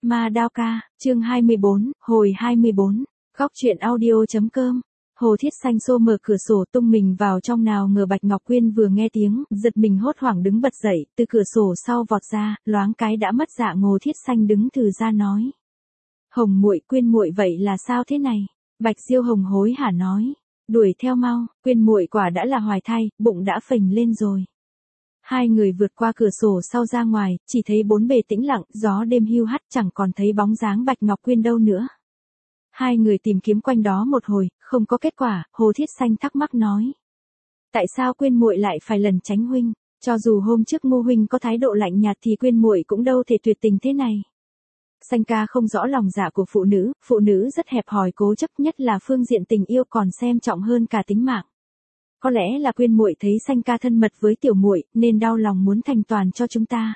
Ma Đao Ca, chương 24, hồi 24, góc truyện audio.com. Hồ Thiết Xanh xô mở cửa sổ tung mình vào trong, nào ngờ Bạch Ngọc Quyên vừa nghe tiếng, giật mình hốt hoảng đứng bật dậy, từ cửa sổ sau vọt ra, loáng cái đã mất dạ. Hồ Thiết Xanh đứng thừ ra nói: "Hồng muội, Quyên muội vậy là sao thế này?" Bạch Diêu Hồng hối hả nói: "Đuổi theo mau, Quyên muội quả đã là hoài thai, bụng đã phình lên rồi." Hai người vượt qua cửa sổ sau ra ngoài, chỉ thấy bốn bề tĩnh lặng, gió đêm hiu hắt, chẳng còn thấy bóng dáng Bạch Ngọc Quyên đâu nữa. Hai người tìm kiếm quanh đó một hồi, không có kết quả. Hồ Thiết Xanh thắc mắc nói: "Tại sao Quyên muội lại phải lẩn tránh huynh? Cho dù hôm trước Ngô huynh có thái độ lạnh nhạt thì Quyên muội cũng đâu thể tuyệt tình thế này." Xanh ca không rõ lòng dạ của phụ nữ rất hẹp hòi cố chấp, nhất là phương diện tình yêu còn xem trọng hơn cả tính mạng. Có lẽ là Quyên muội thấy Xanh ca thân mật với tiểu muội nên đau lòng muốn thành toàn cho chúng ta.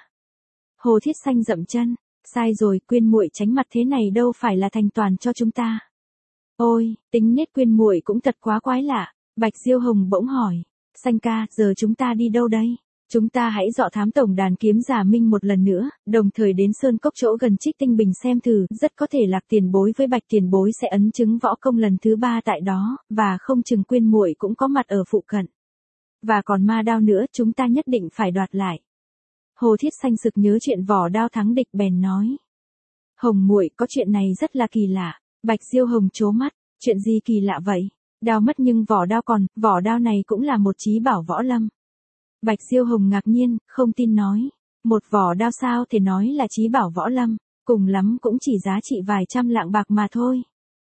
Hồ Thiết Xanh dậm chân: "Sai rồi, Quyên muội tránh mặt thế này đâu phải là thành toàn cho chúng ta." "Ôi, tính nết Quyên muội cũng thật quá quái lạ." Bạch Diêu Hồng bỗng hỏi: "Xanh ca, giờ chúng ta đi đâu đây?" "Chúng ta hãy dọ thám tổng đàn kiếm giả Minh một lần nữa, đồng thời đến Sơn Cốc chỗ gần Trích Tinh Bình xem thử, rất có thể Lạc tiền bối với Bạch tiền bối sẽ ấn chứng võ công lần thứ 3 tại đó, và không chừng Quyên muội cũng có mặt ở phụ cận. Và còn ma đao nữa, chúng ta nhất định phải đoạt lại." Hồ Thiết Xanh sực nhớ chuyện vỏ đao thắng địch bèn nói: "Hồng muội, có chuyện này rất là kỳ lạ." Bạch Diêu Hồng trố mắt: "Chuyện gì kỳ lạ vậy?" "Đao mất nhưng vỏ đao còn, vỏ đao này cũng là một chí bảo võ lâm." Bạch Diêu Hồng ngạc nhiên, không tin nói: "Một vỏ đao sao thể nói là chí bảo võ lâm, cùng lắm cũng chỉ giá trị vài trăm lạng bạc mà thôi."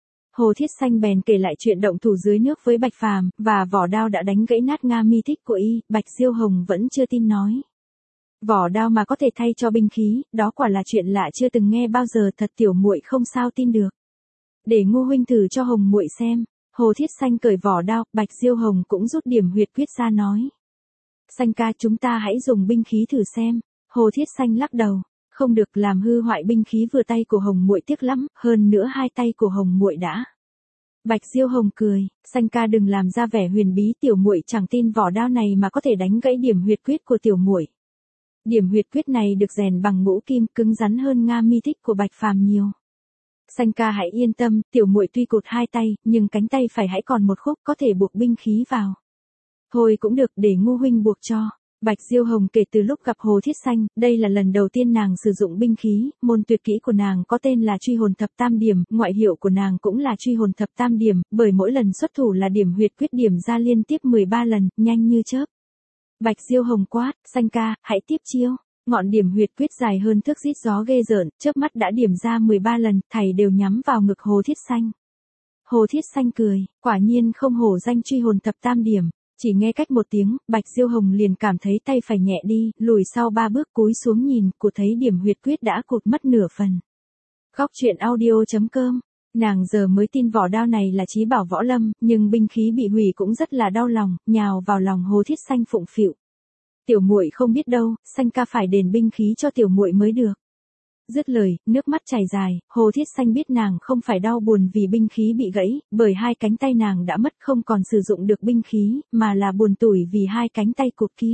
Hồ Thiết Xanh bèn kể lại chuyện động thủ dưới nước với Bạch Phàm, và vỏ đao đã đánh gãy nát Nga mi thích của y. Bạch Diêu Hồng vẫn chưa tin nói: "Vỏ đao mà có thể thay cho binh khí, đó quả là chuyện lạ chưa từng nghe bao giờ, thật tiểu muội không sao tin được. Để Ngô huynh thử cho Hồng muội xem." Hồ Thiết Xanh cởi vỏ đao, Bạch Diêu Hồng cũng rút điểm huyệt quyết ra nói: "Xanh ca, chúng ta hãy dùng binh khí thử xem." Hồ Thiết Xanh lắc đầu: "Không được, làm hư hoại binh khí vừa tay của Hồng muội tiếc lắm, hơn nữa hai tay của Hồng muội đã." Bạch Diêu Hồng cười: "Xanh ca đừng làm ra vẻ huyền bí, tiểu muội chẳng tin vỏ đao này mà có thể đánh gãy điểm huyệt quyết của tiểu muội. Điểm huyệt quyết này được rèn bằng ngũ kim, cứng rắn hơn Nga mi thích của Bạch Phàm nhiều. Xanh ca hãy yên tâm, tiểu muội tuy cụt hai tay, nhưng cánh tay phải hãy còn một khúc, có thể buộc binh khí vào." "Thôi cũng được, để Ngô huynh buộc cho." Bạch Diêu Hồng kể từ lúc gặp Hồ Thiết Xanh, đây là lần đầu tiên nàng sử dụng binh khí. Môn tuyệt kỹ của nàng có tên là Truy hồn thập tam điểm, ngoại hiệu của nàng cũng là Truy hồn thập tam điểm, bởi mỗi lần xuất thủ là điểm huyệt quyết điểm ra liên tiếp 13 lần, nhanh như chớp. Bạch Diêu Hồng quát: "Xanh ca, hãy tiếp chiêu." Ngọn điểm huyệt quyết dài hơn thước rít gió ghê rợn, chớp mắt đã điểm ra 13 lần, thảy đều nhắm vào ngực Hồ Thiết Xanh. Hồ Thiết Xanh cười: "Quả nhiên không hổ danh Truy hồn thập tam điểm." Chỉ nghe cách một tiếng, Bạch Diêu Hồng liền cảm thấy tay phải nhẹ đi, lùi sau 3 bước cúi xuống nhìn, cụ thấy điểm huyệt quyết đã cụt mất nửa phần. Góc truyện audio.com. Nàng giờ mới tin vỏ đao này là chí bảo võ lâm, nhưng binh khí bị hủy cũng rất là đau lòng, nhào vào lòng Hồ Thiết Xanh phụng phịu: "Tiểu muội không biết đâu, Xanh ca phải đền binh khí cho tiểu muội mới được." Dứt lời, nước mắt chảy dài. Hồ Thiết Xanh biết nàng không phải đau buồn vì binh khí bị gãy, bởi hai cánh tay nàng đã mất, không còn sử dụng được binh khí, mà là buồn tủi vì hai cánh tay cụt kia.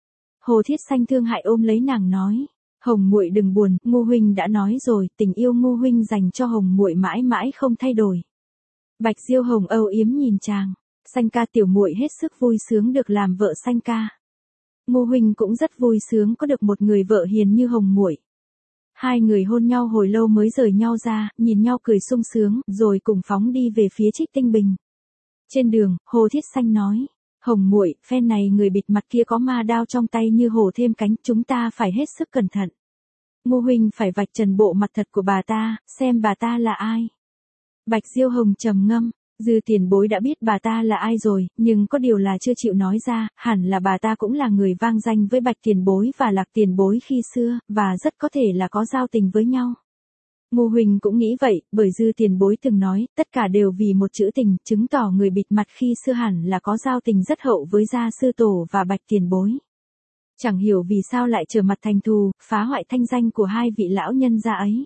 Hồ Thiết Xanh thương hại ôm lấy nàng nói: "Hồng muội đừng buồn, Ngô huynh đã nói rồi, tình yêu Ngô huynh dành cho Hồng muội mãi mãi không thay đổi." Bạch Diêu Hồng âu yếm nhìn chàng: "Xanh ca, tiểu muội hết sức vui sướng được làm vợ Xanh ca. Ngô huynh cũng rất vui sướng có được một người vợ hiền như Hồng muội." Hai người hôn nhau hồi lâu mới rời nhau ra, nhìn nhau cười sung sướng, rồi cùng phóng đi về phía Trích Tinh Bình. Trên đường, Hồ Thiết Xanh nói: "Hồng muội, phen này người bịt mặt kia có ma đao trong tay như hổ thêm cánh, chúng ta phải hết sức cẩn thận. Ngô huynh phải vạch trần bộ mặt thật của bà ta, xem bà ta là ai." Bạch Diêu Hồng trầm ngâm: "Dư tiền bối đã biết bà ta là ai rồi, nhưng có điều là chưa chịu nói ra, hẳn là bà ta cũng là người vang danh với Bạch tiền bối và Lạc tiền bối khi xưa, và rất có thể là có giao tình với nhau." Ngô huynh cũng nghĩ vậy, bởi Dư tiền bối từng nói, tất cả đều vì một chữ tình, chứng tỏ người bịt mặt khi xưa hẳn là có giao tình rất hậu với gia sư tổ và Bạch tiền bối. Chẳng hiểu vì sao lại trở mặt thành thù, phá hoại thanh danh của hai vị lão nhân gia ấy.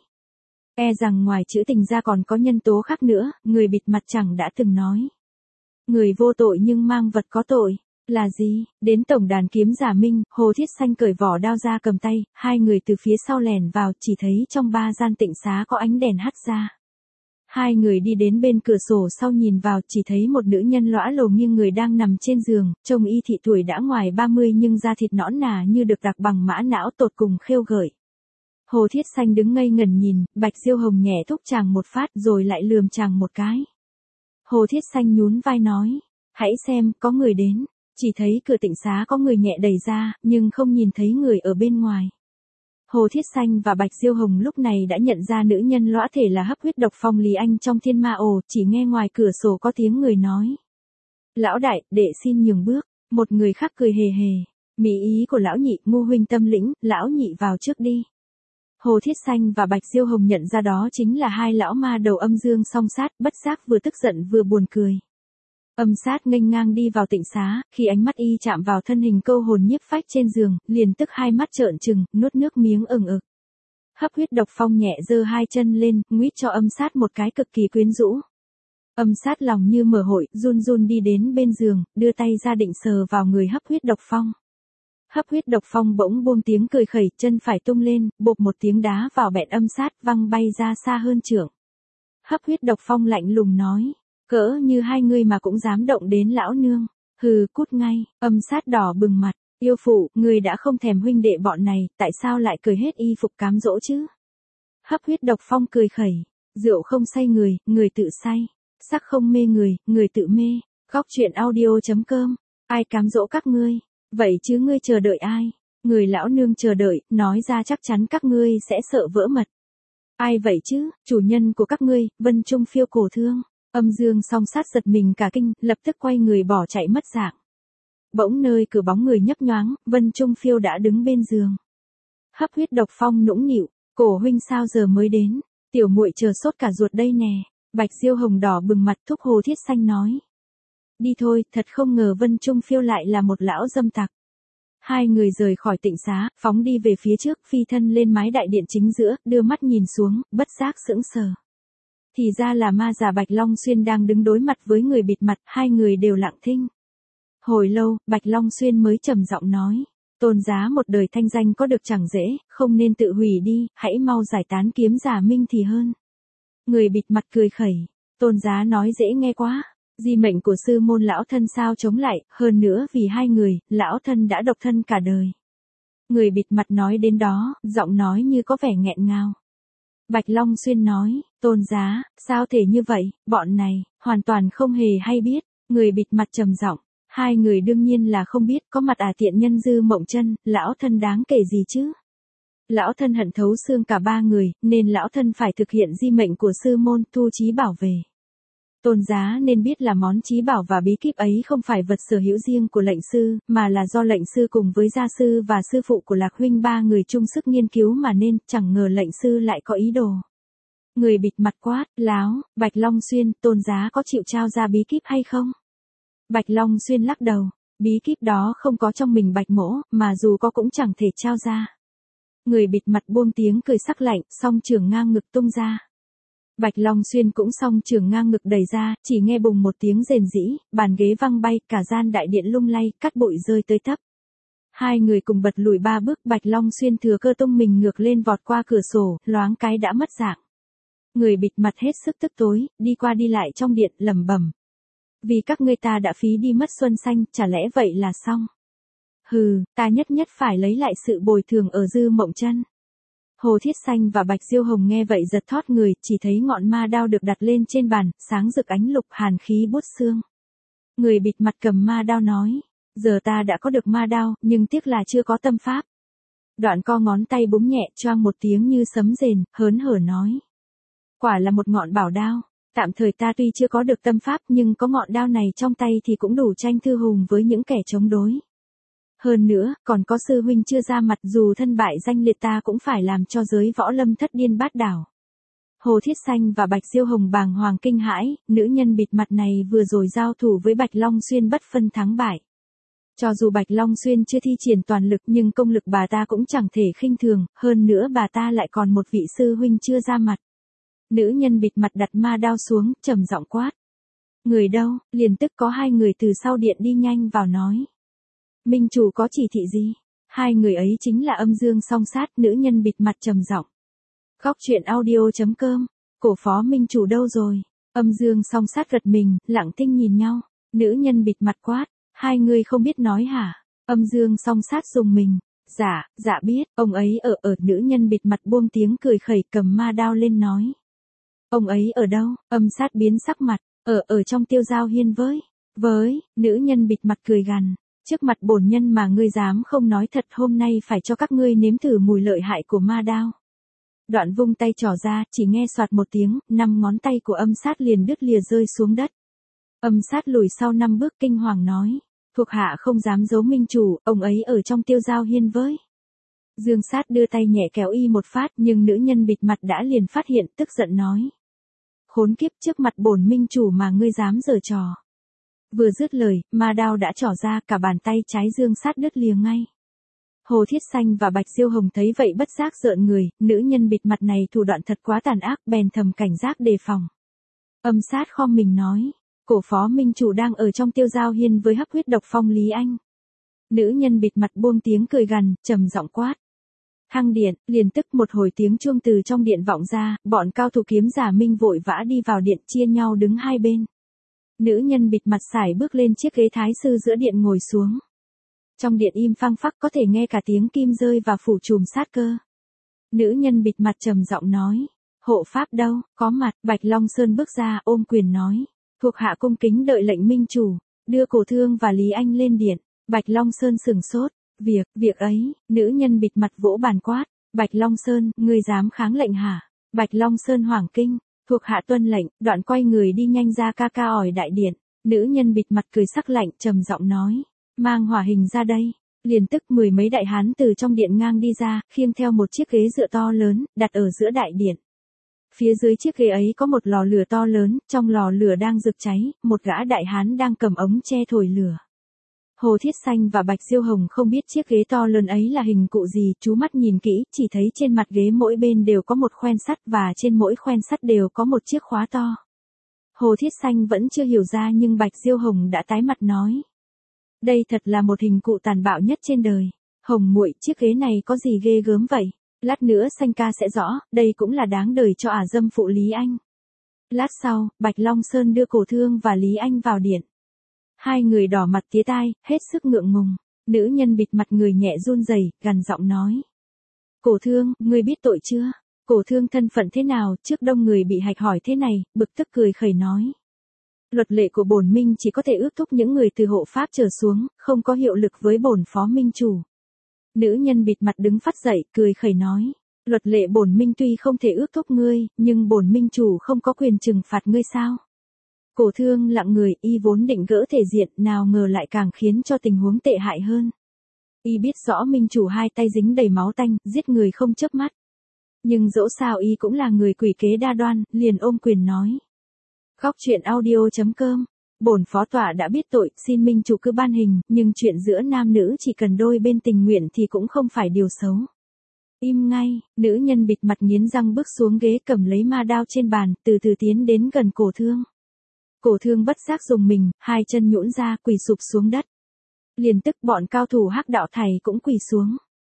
E rằng ngoài chữ tình ra còn có nhân tố khác nữa, người bịt mặt chẳng đã từng nói: "Người vô tội nhưng mang vật có tội." Là gì? Đến tổng đàn kiếm giả minh, Hồ Thiết Xanh cởi vỏ đao ra cầm tay, hai người từ phía sau lẻn vào, chỉ thấy trong ba gian tịnh xá có ánh đèn hắt ra. Hai người đi đến bên cửa sổ sau nhìn vào, chỉ thấy một nữ nhân lõa lồ nghiêng người đang nằm trên giường, trông y thị tuổi đã ngoài 30 nhưng da thịt nõn nà như được đặc bằng mã não tột cùng khêu gợi. Hồ Thiết Xanh đứng ngây ngẩn nhìn, Bạch Diêu Hồng nhẹ thúc chàng một phát rồi lại lườm chàng một cái. Hồ Thiết Xanh nhún vai nói, hãy xem, có người đến. Chỉ thấy cửa tịnh xá có người nhẹ đẩy ra, nhưng không nhìn thấy người ở bên ngoài. Hồ Thiết Xanh và Bạch Diêu Hồng lúc này đã nhận ra nữ nhân lõa thể là hấp huyết độc phong Lý Anh trong Thiên Ma Ổ, chỉ nghe ngoài cửa sổ có tiếng người nói. Lão đại, đệ xin nhường bước, một người khác cười hề hề. Mỹ ý của lão nhị, ngu huynh tâm lĩnh, lão nhị vào trước đi. Hồ Thiết Xanh và Bạch Diêu Hồng nhận ra đó chính là hai lão ma đầu âm dương song sát, bất giác vừa tức giận vừa buồn cười. Âm sát nghênh ngang đi vào tịnh xá, khi ánh mắt y chạm vào thân hình câu hồn nhiếp phách trên giường, liền tức hai mắt trợn trừng, nuốt nước miếng ừng ực. Hấp huyết độc phong nhẹ giơ hai chân lên, nguýt cho âm sát một cái cực kỳ quyến rũ. Âm sát lòng như mở hội, run run đi đến bên giường, đưa tay ra định sờ vào người hấp huyết độc phong. Hấp huyết độc phong bỗng buông tiếng cười khẩy, chân phải tung lên, bộp một tiếng đá vào bẹn âm sát, văng bay ra xa hơn trượng. Hấp huyết độc phong lạnh lùng nói. Cỡ như hai người mà cũng dám động đến lão nương. Hừ, cút ngay. Âm sát đỏ bừng mặt. Yêu phụ, người đã không thèm huynh đệ bọn này, tại sao lại cởi hết y phục cám dỗ chứ? Hấp huyết độc phong cười khẩy. Rượu không say người, người tự say. Sắc không mê người tự mê. Góc truyện audio.com. Ai cám dỗ các ngươi? Vậy chứ ngươi chờ đợi ai? Người lão nương chờ đợi, nói ra chắc chắn các ngươi sẽ sợ vỡ mật. Ai vậy chứ? Chủ nhân của các ngươi, Vân Trung Phiêu cổ thương. Âm dương song sát giật mình cả kinh, lập tức quay người bỏ chạy mất dạng. Bỗng nơi cửa bóng người nhấp nhoáng, Vân Trung Phiêu đã đứng bên giường. Hấp huyết độc phong nũng nịu, cổ huynh sao giờ mới đến? Tiểu muội chờ sốt cả ruột đây nè. Bạch Diêu Hồng đỏ bừng mặt thúc Hồ Thiết Xanh nói. Đi thôi, thật không ngờ Vân Trung Phiêu lại là một lão dâm tặc. Hai người rời khỏi tịnh xá, phóng đi về phía trước, phi thân lên mái đại điện chính giữa, đưa mắt nhìn xuống, bất giác sững sờ. Thì ra là ma già Bạch Long Xuyên đang đứng đối mặt với người bịt mặt, hai người đều lặng thinh. Hồi lâu, Bạch Long Xuyên mới trầm giọng nói, Tôn giá một đời thanh danh có được chẳng dễ, không nên tự hủy đi, hãy mau giải tán kiếm giả minh thì hơn. Người bịt mặt cười khẩy, Tôn giá nói dễ nghe quá, di mệnh của sư môn lão thân sao chống lại, hơn nữa vì hai người, lão thân đã độc thân cả đời. Người bịt mặt nói đến đó, giọng nói như có vẻ nghẹn ngào. Bạch Long Xuyên nói, Tôn giá, sao thể như vậy, bọn này, hoàn toàn không hề hay biết. Người bịt mặt trầm giọng, hai người đương nhiên là không biết, có mặt tiện nhân Dư Mộng Chân, lão thân đáng kể gì chứ. Lão thân hận thấu xương cả ba người, nên lão thân phải thực hiện di mệnh của sư môn, thu chí bảo về. Tôn giá nên biết là món chí bảo và bí kíp ấy không phải vật sở hữu riêng của lệnh sư, mà là do lệnh sư cùng với gia sư và sư phụ của Lạc huynh ba người chung sức nghiên cứu mà nên, chẳng ngờ lệnh sư lại có ý đồ. Người bịt mặt quát, láo, Bạch Long Xuyên, Tôn giá có chịu trao ra bí kíp hay không? Bạch Long Xuyên lắc đầu, bí kíp đó không có trong mình Bạch mỗ, mà dù có cũng chẳng thể trao ra. Người bịt mặt buông tiếng cười sắc lạnh, song trường ngang ngực tung ra. Bạch Long Xuyên cũng song trường ngang ngực đẩy ra, chỉ nghe bùng một tiếng rền rĩ, bàn ghế văng bay, cả gian đại điện lung lay, cát bụi rơi tới tấp. Hai người cùng bật lùi ba bước, Bạch Long Xuyên thừa cơ tung mình ngược lên vọt qua cửa sổ, loáng cái đã mất dạng. Người bịt mặt hết sức tức tối, đi qua đi lại trong điện, lẩm bẩm. Vì các ngươi ta đã phí đi mất xuân xanh, chả lẽ vậy là xong? Hừ, ta nhất nhất phải lấy lại sự bồi thường ở Dư Mộng Chân. Hồ Thiết Xanh và Bạch Diêu Hồng nghe vậy giật thót người, chỉ thấy ngọn ma đao được đặt lên trên bàn, sáng rực ánh lục, hàn khí buốt xương. Người bịt mặt cầm ma đao nói, giờ ta đã có được ma đao, nhưng tiếc là chưa có tâm pháp. Đoạn co ngón tay búng nhẹ, choang một tiếng như sấm rền, hớn hở nói. Quả là một ngọn bảo đao, tạm thời ta tuy chưa có được tâm pháp nhưng có ngọn đao này trong tay thì cũng đủ tranh thư hùng với những kẻ chống đối. Hơn nữa, còn có sư huynh chưa ra mặt, dù thân bại danh liệt ta cũng phải làm cho giới võ lâm thất điên bát đảo. Hồ Thiết Xanh và Bạch Diêu Hồng bàng hoàng kinh hãi, nữ nhân bịt mặt này vừa rồi giao thủ với Bạch Long Xuyên bất phân thắng bại. Cho dù Bạch Long Xuyên chưa thi triển toàn lực nhưng công lực bà ta cũng chẳng thể khinh thường, hơn nữa bà ta lại còn một vị sư huynh chưa ra mặt. Nữ nhân bịt mặt đặt ma đao xuống, trầm giọng quát. Người đâu? Liền tức có hai người từ sau điện đi nhanh vào nói. Minh chủ có chỉ thị gì? Hai người ấy chính là Âm Dương Song Sát, nữ nhân bịt mặt trầm giọng. Góc truyện audio.com. Cổ phó Minh chủ đâu rồi? Âm Dương Song Sát gật mình, lặng thinh nhìn nhau. Nữ nhân bịt mặt quát, hai người không biết nói hả? Âm Dương Song Sát dùng mình. Dạ biết, ông ấy ở nữ nhân bịt mặt buông tiếng cười khẩy, cầm ma đao lên nói. Ông ấy ở đâu? Âm Sát biến sắc mặt, ở trong Tiêu Giao Hiên với, nữ nhân bịt mặt cười gằn, trước mặt bổn nhân mà ngươi dám không nói thật, hôm nay phải cho các ngươi nếm thử mùi lợi hại của ma đao. Đoạn vung tay trỏ ra, chỉ nghe soạt một tiếng, 5 ngón tay của Âm Sát liền đứt lìa rơi xuống đất. Âm Sát lùi sau 5 bước kinh hoàng nói, thuộc hạ không dám giấu minh chủ, ông ấy ở trong Tiêu Giao Hiên với. Dương Sát đưa tay nhẹ kéo y một phát, nhưng nữ nhân bịt mặt đã liền phát hiện, tức giận nói. Khốn kiếp, trước mặt bổn minh chủ mà ngươi dám giở trò. Vừa dứt lời, ma đao đã trỏ ra, cả bàn tay trái Dương Sát đứt lìa ngay. Hồ Thiết Xanh và Bạch Diêu Hồng thấy vậy bất giác rợn người, nữ nhân bịt mặt này thủ đoạn thật quá tàn ác, bèn thầm cảnh giác đề phòng. Âm Sát khom mình nói, cổ phó minh chủ đang ở trong Tiêu Giao Hiên với Hắc Huyết Độc Phong Lý Anh. Nữ nhân bịt mặt buông tiếng cười gằn, trầm giọng quát. Thăng điện, liền tức một hồi tiếng chuông từ trong điện vọng ra, bọn cao thủ kiếm giả Minh vội vã đi vào điện, chia nhau đứng hai bên. Nữ nhân bịt mặt sải bước lên chiếc ghế thái sư giữa điện ngồi xuống. Trong điện im phăng phắc, có thể nghe cả tiếng kim rơi và phủ trùm sát cơ. Nữ nhân bịt mặt trầm giọng nói, hộ pháp đâu, có mặt. Bạch Long Sơn bước ra, ôm quyền nói, thuộc hạ cung kính đợi lệnh minh chủ, đưa Cổ Thương và Lý Anh lên điện. Bạch Long Sơn sửng sốt, việc ấy, nữ nhân bịt mặt vỗ bàn quát, Bạch Long Sơn, ngươi dám kháng lệnh hả? Bạch Long Sơn hoảng kinh, thuộc hạ tuân lệnh, đoạn quay người đi nhanh ra ca ỏi đại điện. Nữ nhân bịt mặt cười sắc lạnh, trầm giọng nói, mang hỏa hình ra đây. Liền tức 10 mấy đại hán từ trong điện ngang đi ra, khiêng theo một chiếc ghế dựa to lớn, đặt ở giữa đại điện. Phía dưới chiếc ghế ấy có một lò lửa to lớn, trong lò lửa đang rực cháy, một gã đại hán đang cầm ống tre thổi lửa. Hồ Thiết Xanh và Bạch Diêu Hồng không biết chiếc ghế to lớn ấy là hình cụ gì, chú mắt nhìn kỹ, chỉ thấy trên mặt ghế mỗi bên đều có một khoen sắt và trên mỗi khoen sắt đều có một chiếc khóa to. Hồ Thiết Xanh vẫn chưa hiểu ra nhưng Bạch Diêu Hồng đã tái mặt nói. Đây thật là một hình cụ tàn bạo nhất trên đời. Hồng muội, chiếc ghế này có gì ghê gớm vậy? Lát nữa Xanh ca sẽ rõ, đây cũng là đáng đời cho ả dâm phụ Lý Anh. Lát sau, Bạch Long Sơn đưa Cổ Thương và Lý Anh vào điện. Hai người đỏ mặt tía tai, hết sức ngượng ngùng. Nữ nhân bịt mặt người nhẹ run rẩy, gằn giọng nói. Cổ Thương, ngươi biết tội chưa? Cổ Thương thân phận thế nào, trước đông người bị hạch hỏi thế này, bực tức cười khẩy nói. Luật lệ của bổn minh chỉ có thể ước thúc những người từ hộ pháp trở xuống, không có hiệu lực với bổn phó minh chủ. Nữ nhân bịt mặt đứng phắt dậy, cười khẩy nói. Luật lệ bổn minh tuy không thể ước thúc ngươi, nhưng bổn minh chủ không có quyền trừng phạt ngươi sao? Cổ Thương lặng người, y vốn định gỡ thể diện, nào ngờ lại càng khiến cho tình huống tệ hại hơn. Y biết rõ minh chủ hai tay dính đầy máu tanh, giết người không chớp mắt. Nhưng dẫu sao y cũng là người quỷ kế đa đoan, liền ôm quyền nói. Góc truyện audio.com. Bổn phó tọa đã biết tội, xin minh chủ cứ ban hình, nhưng chuyện giữa nam nữ chỉ cần đôi bên tình nguyện thì cũng không phải điều xấu. Im ngay, nữ nhân bịt mặt nghiến răng bước xuống ghế, cầm lấy ma đao trên bàn, từ từ tiến đến gần Cổ Thương. Cổ Thương bất giác dùng mình, hai chân nhũn ra, quỳ sụp xuống đất. Liền tức bọn cao thủ Hắc Đạo thầy cũng quỳ xuống.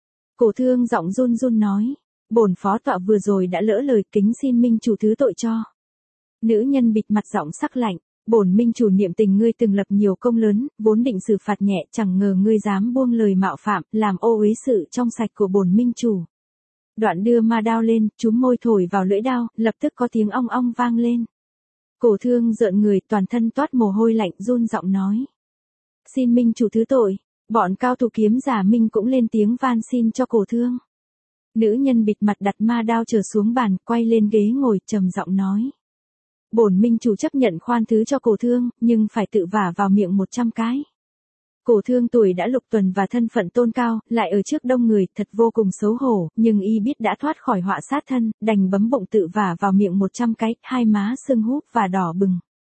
Cổ Thương giọng run run nói, bổn phó tọa vừa rồi đã lỡ lời, kính xin minh chủ thứ tội cho. Nữ nhân bịt mặt giọng sắc lạnh, bổn minh chủ niệm tình ngươi từng lập nhiều công lớn, vốn định xử phạt nhẹ, chẳng ngờ ngươi dám buông lời mạo phạm, làm ô uế sự trong sạch của bổn minh chủ. Đoạn đưa ma đao lên, chúm môi thổi vào lưỡi đao, lập tức có tiếng ong ong vang lên. Cổ Thương rợn người, toàn thân toát mồ hôi lạnh, run giọng nói. Xin minh chủ thứ tội. Bọn cao thủ kiếm giả Minh cũng lên tiếng van xin cho Cổ Thương. Nữ nhân bịt mặt đặt ma đao trở xuống bàn, quay lên ghế ngồi, trầm giọng nói. Bổn minh chủ chấp nhận khoan thứ cho Cổ Thương, nhưng phải tự vả vào miệng 100 cái. Cổ Thương tuổi đã lục tuần và thân phận tôn cao, lại ở trước đông người, thật vô cùng xấu hổ, nhưng y biết đã thoát khỏi họa sát thân, đành bấm bụng tự vả vào miệng 100 cái, hai má sưng húp và đỏ bừng.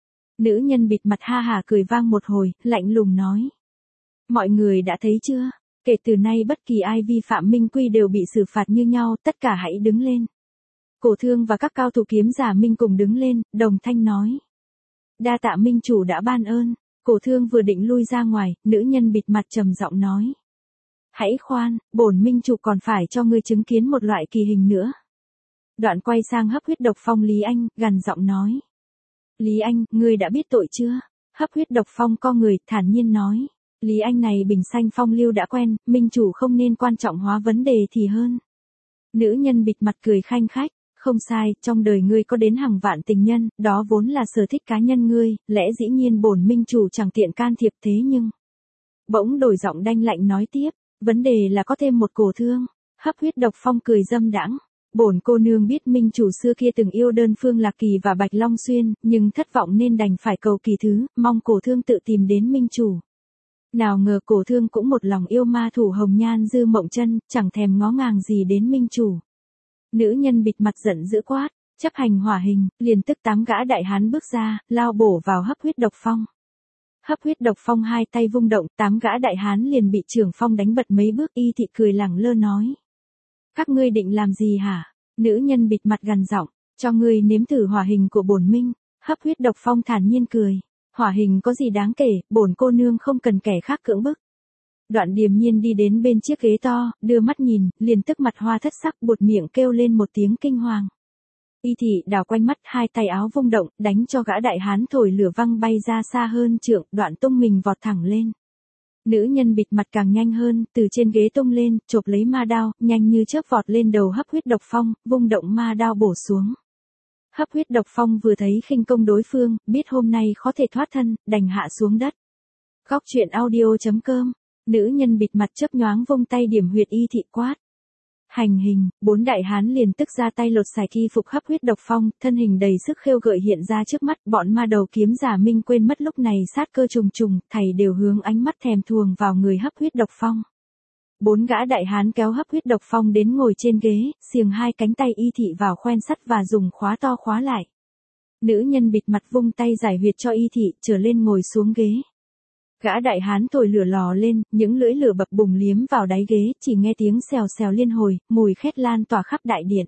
Nữ nhân bịt mặt ha hả cười vang một hồi, lạnh lùng nói. Mọi người đã thấy chưa? Kể từ nay bất kỳ ai vi phạm minh quy đều bị xử phạt như nhau, tất cả hãy đứng lên. Cổ Thương và các cao thủ kiếm giả Minh cùng đứng lên, đồng thanh nói. Đa tạ minh chủ đã ban ơn. Cổ thương vừa định lui ra ngoài, nữ nhân bịt mặt trầm giọng nói. Hãy khoan, bổn minh chủ còn phải cho ngươi chứng kiến một loại kỳ hình nữa. Đoạn quay sang hấp huyết độc phong Lý Anh, gằn giọng nói. Lý Anh, ngươi đã biết tội chưa? Hấp huyết độc phong co người, thản nhiên nói. Lý Anh này bình xanh phong lưu đã quen, minh chủ không nên quan trọng hóa vấn đề thì hơn. Nữ nhân bịt mặt cười khanh khách. Không sai, trong đời ngươi có đến hàng vạn tình nhân, đó vốn là sở thích cá nhân ngươi, lẽ dĩ nhiên bổn minh chủ chẳng tiện can thiệp thế nhưng. Bỗng đổi giọng đanh lạnh nói tiếp, vấn đề là có thêm một cổ thương. Hấp huyết độc phong cười dâm đãng. Bổn cô nương biết minh chủ xưa kia từng yêu đơn Phương Lạc Kỳ và Bạch Long Xuyên, nhưng thất vọng nên đành phải cầu kỳ thứ, mong cổ thương tự tìm đến minh chủ. Nào ngờ cổ thương cũng một lòng yêu ma thủ hồng nhan Dư Mộng Chân, chẳng thèm ngó ngàng gì đến minh chủ. Nữ nhân bịt mặt giận dữ quát, chấp hành hỏa hình, liền tức 8 gã đại hán bước ra, lao bổ vào hấp huyết độc phong. Hấp huyết độc phong hai tay vung động, 8 gã đại hán liền bị trưởng phong đánh bật mấy bước. Y Thị cười lẳng lơ nói. Các ngươi định làm gì hả? Nữ nhân bịt mặt gằn giọng, cho ngươi nếm thử hỏa hình của bổn minh. Hấp huyết độc phong thản nhiên cười, hỏa hình có gì đáng kể, bổn cô nương không cần kẻ khác cưỡng bức. Đoạn điềm nhiên đi đến bên chiếc ghế to, đưa mắt nhìn, liền tức mặt hoa thất sắc, buột miệng kêu lên một tiếng kinh hoàng. Y Thị đảo quanh mắt, hai tay áo vung động, đánh cho gã đại hán thổi lửa văng bay ra xa hơn trượng, đoạn tung mình vọt thẳng lên. Nữ nhân bịt mặt càng nhanh hơn, từ trên ghế tung lên, chộp lấy ma đao, nhanh như chớp vọt lên đầu hấp huyết độc phong, vung động ma đao bổ xuống. Hấp huyết độc phong vừa thấy khinh công đối phương, biết hôm nay khó thể thoát thân, đành hạ xuống đất. Góc truyện audio.com. Nữ nhân bịt mặt chớp nhoáng vung tay điểm huyệt Y Thị quát. Hành hình, 4 đại hán liền tức ra tay lột xài y phục hấp huyết độc phong, thân hình đầy sức khêu gợi hiện ra trước mắt, bọn ma đầu kiếm giả minh quên mất lúc này sát cơ trùng trùng, thảy đều hướng ánh mắt thèm thuồng vào người hấp huyết độc phong. 4 gã đại hán kéo hấp huyết độc phong đến ngồi trên ghế, xiềng hai cánh tay Y Thị vào khoen sắt và dùng khóa to khóa lại. Nữ nhân bịt mặt vung tay giải huyệt cho Y Thị, trở lên ngồi xuống ghế. Gã đại hán thổi lửa lò lên, những lưỡi lửa bập bùng liếm vào đáy ghế, chỉ nghe tiếng xèo xèo liên hồi, mùi khét lan tỏa khắp đại điện.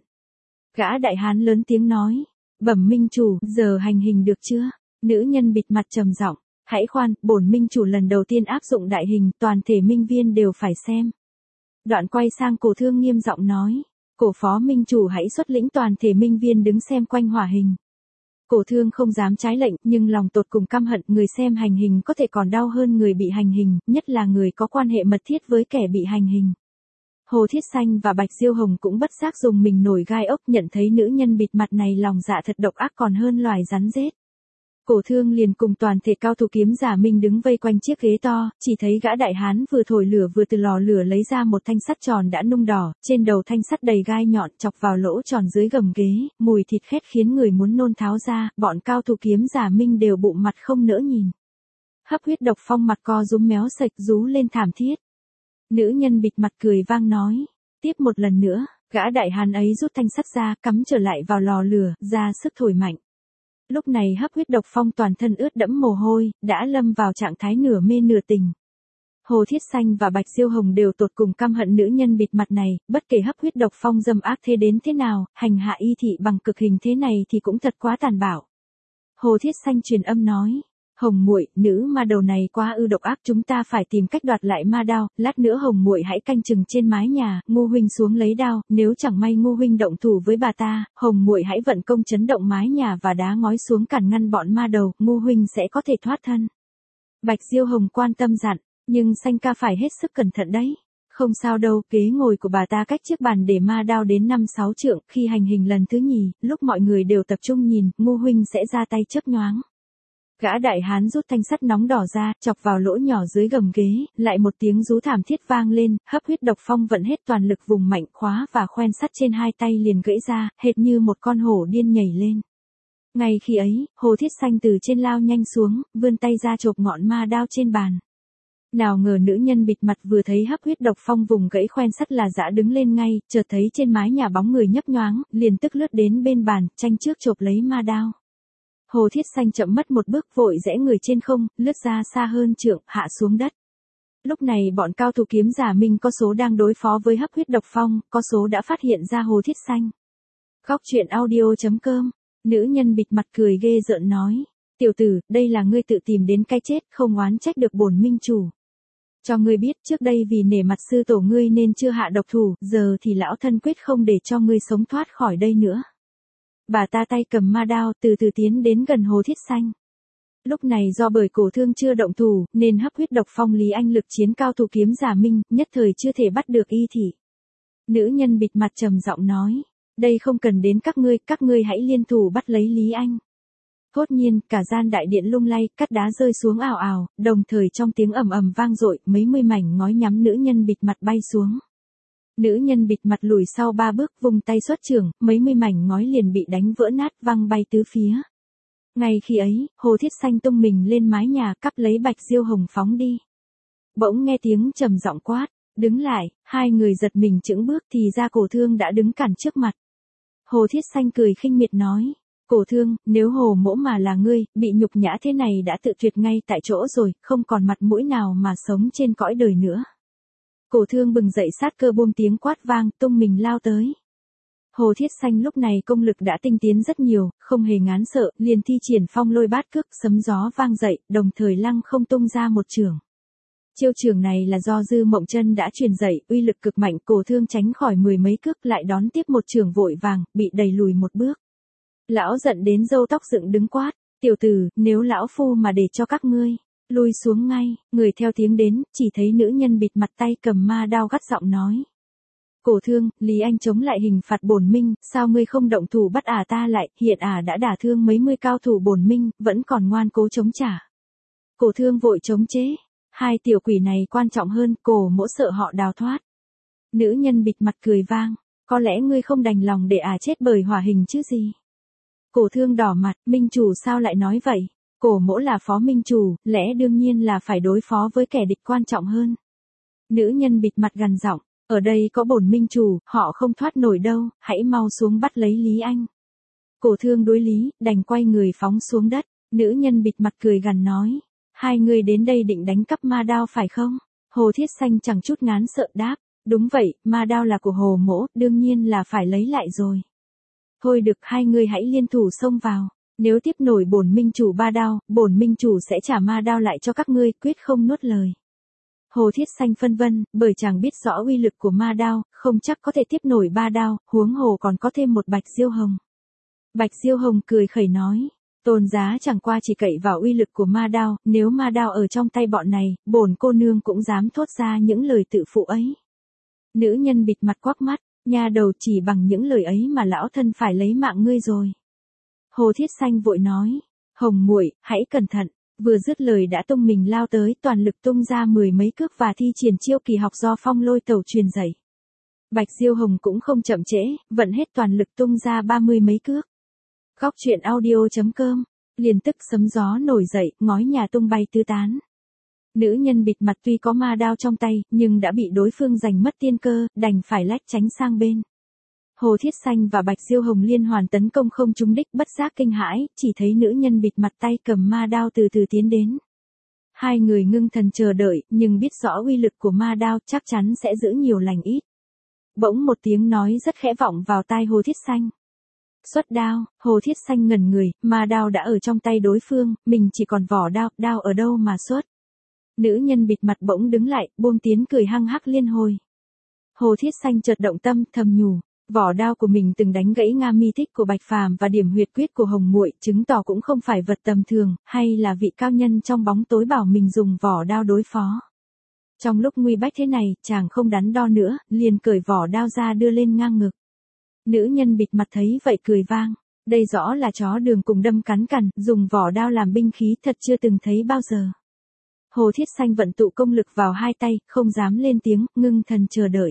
Gã đại hán lớn tiếng nói, bẩm minh chủ, giờ hành hình được chưa? Nữ nhân bịt mặt trầm giọng, hãy khoan, bổn minh chủ lần đầu tiên áp dụng đại hình, toàn thể minh viên đều phải xem. Đoạn quay sang cổ thương nghiêm giọng nói, cổ phó minh chủ hãy xuất lĩnh toàn thể minh viên đứng xem quanh hỏa hình. Cổ thương không dám trái lệnh, nhưng lòng tột cùng căm hận, người xem hành hình có thể còn đau hơn người bị hành hình, nhất là người có quan hệ mật thiết với kẻ bị hành hình. Hồ Thiết Xanh và Bạch Diêu Hồng cũng bất giác dùng mình nổi gai ốc, nhận thấy nữ nhân bịt mặt này lòng dạ thật độc ác còn hơn loài rắn rết. Cổ thương liền cùng toàn thể cao thủ kiếm giả minh đứng vây quanh chiếc ghế to, chỉ thấy gã đại hán vừa thổi lửa vừa từ lò lửa lấy ra một thanh sắt tròn đã nung đỏ, trên đầu thanh sắt đầy gai nhọn chọc vào lỗ tròn dưới gầm ghế, mùi thịt khét khiến người muốn nôn tháo ra, bọn cao thủ kiếm giả minh đều bụng mặt không nỡ nhìn. Hấp huyết độc phong mặt co rúm méo sạch rú lên thảm thiết. Nữ nhân bịt mặt cười vang nói, tiếp một lần nữa, gã đại hán ấy rút thanh sắt ra, cắm trở lại vào lò lửa, ra sức thổi mạnh. Lúc này hấp huyết độc phong toàn thân ướt đẫm mồ hôi, đã lâm vào trạng thái nửa mê nửa tình. Hồ Thiết Xanh và Bạch Diêu Hồng đều tột cùng căm hận nữ nhân bịt mặt này, bất kể hấp huyết độc phong dâm ác thế đến thế nào, hành hạ Y Thị bằng cực hình thế này thì cũng thật quá tàn bạo. Hồ Thiết Xanh truyền âm nói, Hồng muội, nữ ma đầu này quá ư độc ác, chúng ta phải tìm cách đoạt lại ma đao, lát nữa Hồng muội hãy canh chừng trên mái nhà, Ngô huynh xuống lấy đao, nếu chẳng may Ngô huynh động thủ với bà ta, Hồng muội hãy vận công chấn động mái nhà và đá ngói xuống cản ngăn bọn ma đầu, Ngô huynh sẽ có thể thoát thân. Bạch Diêu Hồng quan tâm dặn, nhưng Xanh ca phải hết sức cẩn thận đấy. Không sao đâu, ghế ngồi của bà ta cách chiếc bàn để ma đao đến 5-6 trượng, khi hành hình lần thứ nhì, lúc mọi người đều tập trung nhìn, Ngô huynh sẽ ra tay chớp nhoáng. Gã đại hán rút thanh sắt nóng đỏ ra, chọc vào lỗ nhỏ dưới gầm ghế, lại một tiếng rú thảm thiết vang lên, hấp huyết độc phong vận hết toàn lực vùng mạnh khóa và khoen sắt trên hai tay liền gãy ra, hệt như một con hổ điên nhảy lên. Ngay khi ấy, Hồ Thiết Xanh từ trên lao nhanh xuống, vươn tay ra chộp ngọn ma đao trên bàn. Nào ngờ nữ nhân bịt mặt vừa thấy hấp huyết độc phong vùng gãy khoen sắt là dã đứng lên ngay, chợt thấy trên mái nhà bóng người nhấp nhoáng, liền tức lướt đến bên bàn, tranh trước chộp lấy ma đao. Hồ Thiết Xanh chậm mất một bước vội rẽ người trên không, lướt ra xa hơn trượng, hạ xuống đất. Lúc này bọn cao thủ kiếm giả minh có số đang đối phó với hấp huyết độc phong, có số đã phát hiện ra Hồ Thiết Xanh. Góc truyện audio.com, nữ nhân bịt mặt cười ghê rợn nói. Tiểu tử, đây là ngươi tự tìm đến cái chết, không oán trách được bổn minh chủ. Cho ngươi biết trước đây vì nể mặt sư tổ ngươi nên chưa hạ độc thủ, giờ thì lão thân quyết không để cho ngươi sống thoát khỏi đây nữa. Bà ta tay cầm ma đao từ từ tiến đến gần Hồ Thiết Xanh. Lúc này do bởi cổ thương chưa động thủ, nên hấp huyết độc phong Lý Anh lực chiến cao thủ kiếm giả minh, nhất thời chưa thể bắt được y thị. Nữ nhân bịt mặt trầm giọng nói, đây không cần đến các ngươi hãy liên thủ bắt lấy Lý Anh. Thốt nhiên, cả gian đại điện lung lay, cát đá rơi xuống ào ào, đồng thời trong tiếng ầm ầm vang dội, mấy mươi mảnh ngói nhắm nữ nhân bịt mặt bay xuống. Nữ nhân bịt mặt lùi sau 3 bước, vùng tay xuất chưởng, mấy mươi mảnh ngói liền bị đánh vỡ nát văng bay tứ phía. Ngay khi ấy, Hồ Thiết Xanh tung mình lên mái nhà, cắp lấy Bạch Diêu Hồng phóng đi. Bỗng nghe tiếng trầm giọng quát, đứng lại, hai người giật mình chững bước thì ra Cổ Thương đã đứng cản trước mặt. Hồ Thiết Xanh cười khinh miệt nói, Cổ Thương, nếu Hồ mỗ mà là ngươi, bị nhục nhã thế này đã tự tuyệt ngay tại chỗ rồi, không còn mặt mũi nào mà sống trên cõi đời nữa. Cổ Thương bừng dậy sát cơ buông tiếng quát vang, tung mình lao tới. Hồ Thiết Xanh lúc này công lực đã tinh tiến rất nhiều, không hề ngán sợ, liền thi triển phong lôi bát cước, sấm gió vang dậy, đồng thời lăng không tung ra một chưởng. Chiêu chưởng này là do Dư Mộng Chân đã truyền dạy, uy lực cực mạnh, Cổ Thương tránh khỏi mười mấy cước lại đón tiếp một chưởng vội vàng, bị đẩy lùi một bước. Lão giận đến râu tóc dựng đứng quát, tiểu tử, nếu lão phu mà để cho các ngươi lui xuống ngay, người theo tiếng đến, chỉ thấy nữ nhân bịt mặt tay cầm ma đao gắt giọng nói. Cổ Thương, Lý Anh chống lại hình phạt bổn minh, sao ngươi không động thủ bắt ta lại, hiện đã đả thương mấy mươi cao thủ bổn minh, vẫn còn ngoan cố chống trả. Cổ Thương vội chống chế, hai tiểu quỷ này quan trọng hơn, cổ mỗ sợ họ đào thoát. Nữ nhân bịt mặt cười vang, có lẽ ngươi không đành lòng để chết bởi hỏa hình chứ gì. Cổ Thương đỏ mặt, minh chủ sao lại nói vậy? Cổ mỗ là phó minh chủ, lẽ đương nhiên là phải đối phó với kẻ địch quan trọng hơn. Nữ nhân bịt mặt gằn giọng, ở đây có bổn minh chủ, họ không thoát nổi đâu, hãy mau xuống bắt lấy Lý Anh. Cổ Thương đối lý, đành quay người phóng xuống đất, nữ nhân bịt mặt cười gằn nói, hai người đến đây định đánh cắp ma đao phải không? Hồ Thiết Xanh chẳng chút ngán sợ đáp, đúng vậy, ma đao là của Hồ mỗ, đương nhiên là phải lấy lại rồi. Thôi được, hai người hãy liên thủ xông vào, nếu tiếp nổi bổn minh chủ ba đao, bổn minh chủ sẽ trả ma đao lại cho các ngươi, quyết không nuốt lời. Hồ Thiết Xanh phân vân, bởi chàng biết rõ uy lực của ma đao, không chắc có thể tiếp nổi ba đao, huống hồ còn có thêm một Bạch Diêu Hồng. Bạch Diêu Hồng cười khẩy nói, tôn giá chẳng qua chỉ cậy vào uy lực của ma đao, nếu ma đao ở trong tay bọn này, bổn cô nương cũng dám thốt ra những lời tự phụ ấy. Nữ nhân bịt mặt quắc mắt, nha đầu, chỉ bằng những lời ấy mà lão thân phải lấy mạng ngươi rồi. Hồ Thiết Xanh vội nói, Hồng muội, hãy cẩn thận. Vừa dứt lời đã tung mình lao tới, toàn lực tung ra mười mấy cước và thi triển chiêu kỳ học do phong lôi tẩu truyền dạy. Bạch Diêu Hồng cũng không chậm trễ, vận hết toàn lực tung ra 30 mấy cước. Góc truyện audio.com, liền tức sấm gió nổi dậy, ngói nhà tung bay tứ tán. Nữ nhân bịt mặt tuy có ma đao trong tay, nhưng đã bị đối phương giành mất tiên cơ, đành phải lách tránh sang bên. Hồ Thiết Xanh và Bạch Diêu Hồng liên hoàn tấn công không trúng đích, bất giác kinh hãi, chỉ thấy nữ nhân bịt mặt tay cầm ma đao từ từ tiến đến. Hai người ngưng thần chờ đợi, nhưng biết rõ uy lực của ma đao chắc chắn sẽ giữ nhiều lành ít. Bỗng một tiếng nói rất khẽ vọng vào tai Hồ Thiết Xanh. Xuất đao, Hồ Thiết Xanh ngẩn người, ma đao đã ở trong tay đối phương, mình chỉ còn vỏ đao, đao ở đâu mà xuất. Nữ nhân bịt mặt bỗng đứng lại, buông tiếng cười hăng hắc liên hồi. Hồ Thiết Xanh chợt động tâm, thầm nhủ. Vỏ đao của mình từng đánh gãy Nga mi thích của Bạch Phàm và điểm huyệt quyết của Hồng muội, chứng tỏ cũng không phải vật tầm thường, hay là vị cao nhân trong bóng tối bảo mình dùng vỏ đao đối phó. Trong lúc nguy bách thế này, chàng không đắn đo nữa, liền cởi vỏ đao ra đưa lên ngang ngực. Nữ nhân bịt mặt thấy vậy cười vang, đây rõ là chó đường cùng đâm cắn cằn, dùng vỏ đao làm binh khí thật chưa từng thấy bao giờ. Hồ Thiết Xanh vận tụ công lực vào hai tay, không dám lên tiếng, ngưng thần chờ đợi.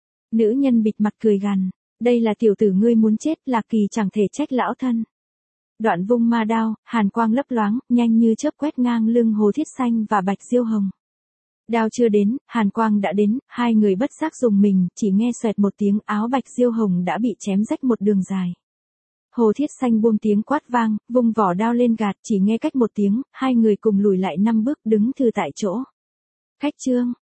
Nữ nhân bịt mặt cười gằn, đây là tiểu tử ngươi muốn chết, Lạc Kỳ chẳng thể trách lão thân. Đoạn vung ma đao, hàn quang lấp loáng, nhanh như chớp quét ngang lưng Hồ Thiết Xanh và Bạch Diêu Hồng. Đao chưa đến, hàn quang đã đến, hai người bất giác dùng mình, chỉ nghe xoẹt một tiếng, áo Bạch Diêu Hồng đã bị chém rách một đường dài. Hồ Thiết Xanh buông tiếng quát vang, vung vỏ đao lên gạt, chỉ nghe cách một tiếng, hai người cùng lùi lại 5 bước đứng thừ tại chỗ. Khách trương,